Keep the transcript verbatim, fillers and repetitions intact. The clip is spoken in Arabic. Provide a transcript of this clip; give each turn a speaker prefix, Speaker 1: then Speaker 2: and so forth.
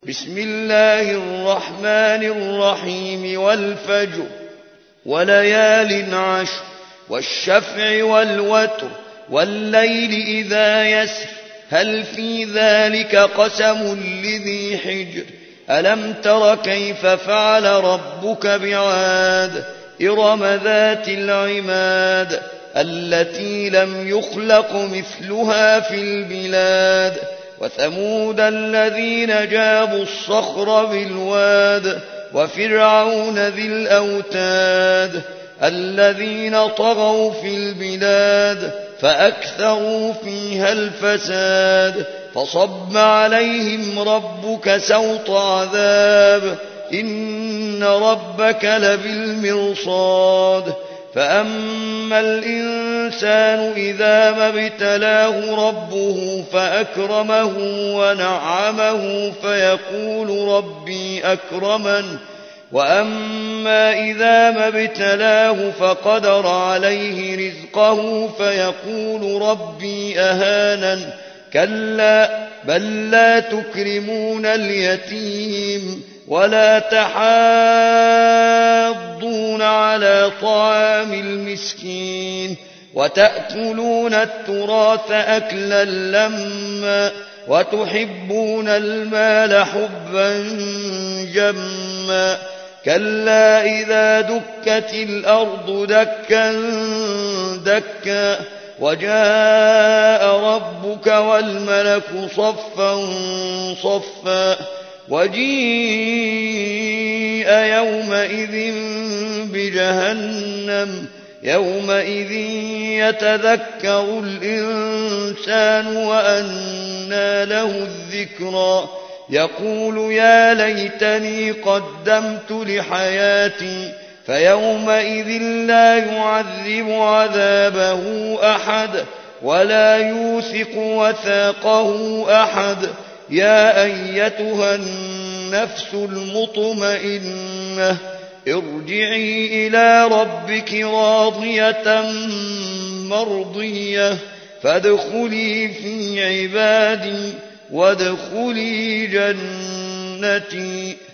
Speaker 1: بسم الله الرحمن الرحيم والفجر وليال عشر والشفع والوتر والليل إذا يسر هل في ذلك قسم لذي حجر ألم تر كيف فعل ربك بعاد إرم ذات العماد التي لم يخلق مثلها في البلاد وثمود الذين جابوا الصخر بالواد وفرعون ذي الأوتاد الذين طغوا في البلاد فأكثروا فيها الفساد فصب عليهم ربك سوط عذاب إن ربك لبالمرصاد فأما الإنسان إذا ما ابتلاه ربه فأكرمه ونعمه فيقول ربي أكرمن وأما إذا ما ابتلاه فقدر عليه رزقه فيقول ربي أهانن كلا بل لا تكرمون اليتيم ولا تحاضون على طعام المسكين وتأكلون التراث أكلا لما وتحبون المال حبا جما كلا إذا دكت الأرض دكا دكا وجاء ربك والملك صفا صفا وجيء يومئذ بجهنم يومئذ يتذكر الإنسان وأنى له الذكرى يقول يا ليتني قدمت لحياتي فيومئذ لا يعذب عذابه أحد ولا يوثق وثاقه أحد يا أيتها النفس المطمئنة ارجعي إلى ربك راضية مرضية فادخلي في عبادي وادخلي جنتي.